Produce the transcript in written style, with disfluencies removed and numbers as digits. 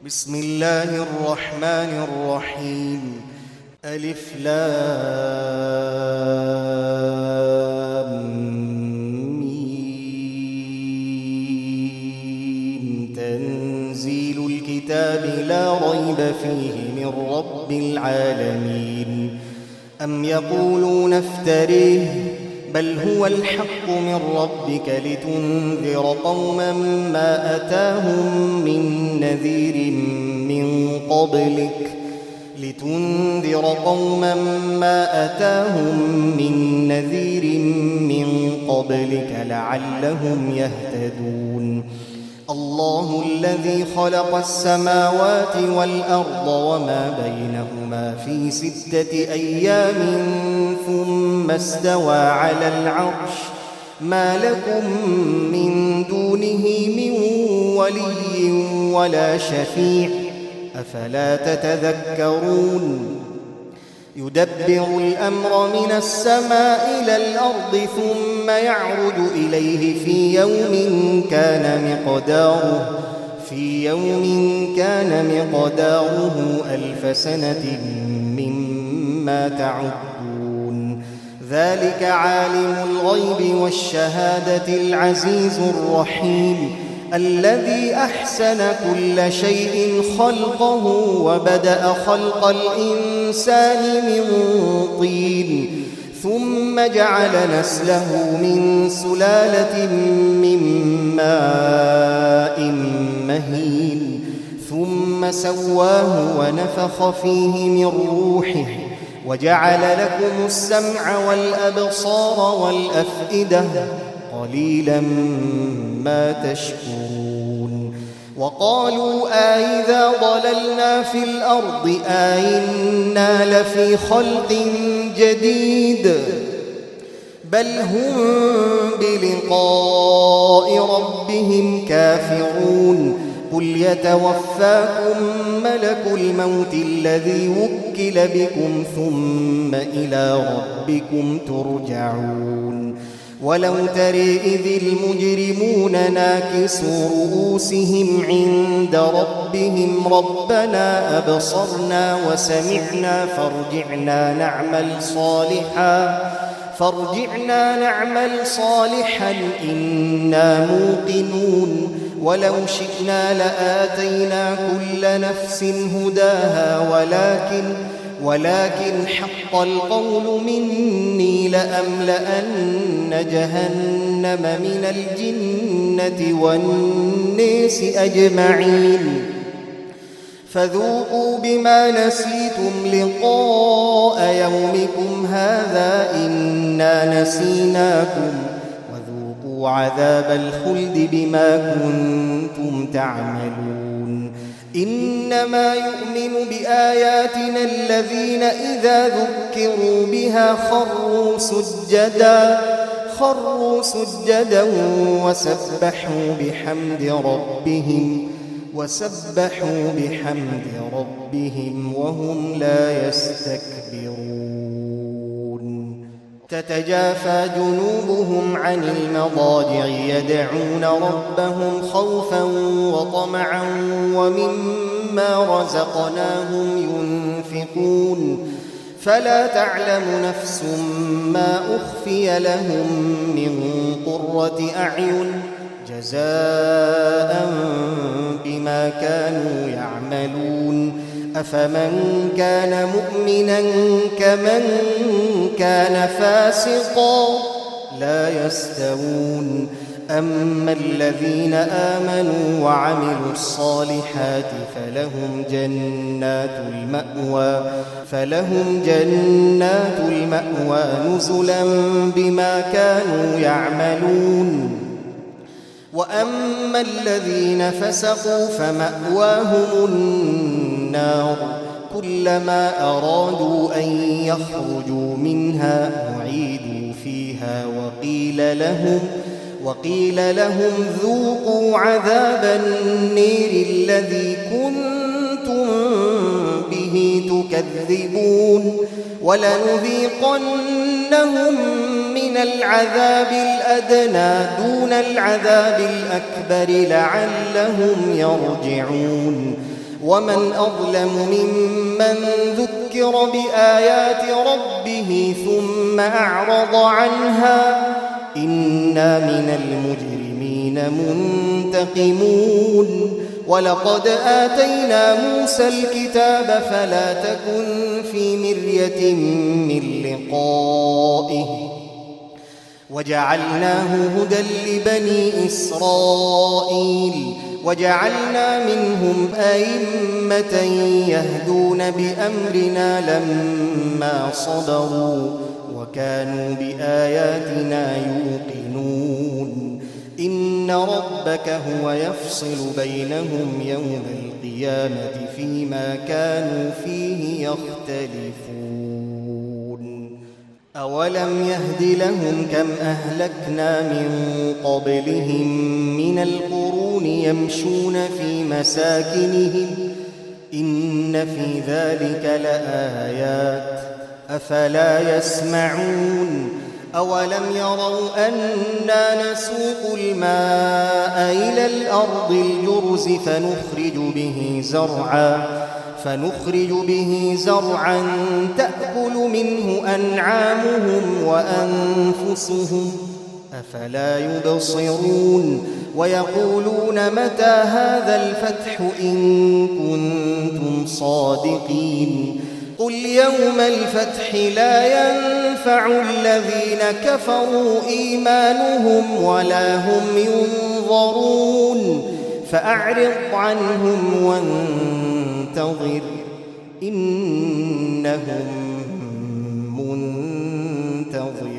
بسم الله الرحمن الرحيم. ألف لام ميم. تنزيل الكتاب لا ريب فيه من رب العالمين. أم يقولون افتريه بل هو الحق من ربك لتنذر قوما ما أتاهم من نذير من قبلك لعلهم يهتدون. الله الذي خلق السماوات والأرض وما بينهما في 6 أيام ثم استوى على العرش. ما لكم من دونه من ولي ولا شفيع أفلا تتذكرون. يدبر الأمر من السماء إلى الأرض ثم يعرج إليه في يوم كان مقداره 1000 سنة مما تعدون. ذلك عالم الغيب والشهادة العزيز الرحيم الذي أحسن كل شيء خلقه وبدأ خلق الإنسان من طين ثم جعل نسله من سلالة من ماء مهين ثم سواه ونفخ فيه من روحه وجعل لكم السمع والأبصار والأفئدة قليلا ما تشكرون. وقالوا أإذا ضللنا في الأرض أإنا لفي خلق جديد بل هم بلقاء ربهم كافرون. قل يتوفاكم ملك الموت الذي وكل بكم ثم إلى ربكم ترجعون. ولو ترى إذ المجرمون ناكسوا رؤوسهم عند ربهم ربنا أبصرنا وسمعنا فارجعنا نعمل صالحا إنا موقنون. ولو شئنا لآتينا كل نفس هداها ولكن حق القول مني لأملأن جهنم من الجنة والناس أجمعين. فذوقوا بما نسيتم لقاء يومكم هذا إنا نسيناكم وذوقوا عذاب الخلد بما كنتم تعملون. إنما يؤمن بآياتنا الذين إذا ذكروا بها خروا سجدا وسبحوا بحمد ربهم وهم لا يستكبرون. تتجافى جنوبهم عن المضاجع يدعون ربهم خوفا وطمعا ومما رزقناهم ينفقون. فلا تعلم نفس ما أخفي لهم من قرة أعين جزاء بما كانوا يعملون. أفمن كان مؤمنا كمن كان فاسقا لا يستوون. أما الذين آمنوا وعملوا الصالحات فلهم جنات المأوى نزلا بما كانوا يعملون. وأما الذين فسقوا فمأواهم النار كلما أرادوا أن يخرجوا منها أعيدوا فيها وقيل لهم ذوقوا عذاب النير الذي كنتم به تكذبون. ولنذيقنهم من العذاب الأدنى دون العذاب الأكبر لعلهم يرجعون. ومن أظلم ممن ذكر بآيات ربه ثم أعرض عنها إنا من المجرمين منتقمون ولقد آتينا موسى الكتاب فلا تكن في مرية من لقائه وجعلناه هدى لبني إسرائيل وجعلنا منهم أئمة يهدون بأمرنا لما صبروا وكانوا بآياتنا يوقنون إن ربك هو يفصل بينهم يوم القيامة فيما كانوا فيه يختلفون أولم يهد لهم كم أهلكنا من قبلهم من القرون يمشون في مساكنهم إن في ذلك لآيات أفلا يسمعون أولم يروا أنا نسوق الماء إلى الأرض الجرز فنخرج به زرعا تأكل منه أنعامهم وأنفسهم أفلا يبصرون ويقولون متى هذا الفتح إن كنتم صادقين قل يوم الفتح لا ينفع الذين كفروا إيمانهم ولا هم ينظرون فأعرض عنهم وانتظر إنهم منتظرون.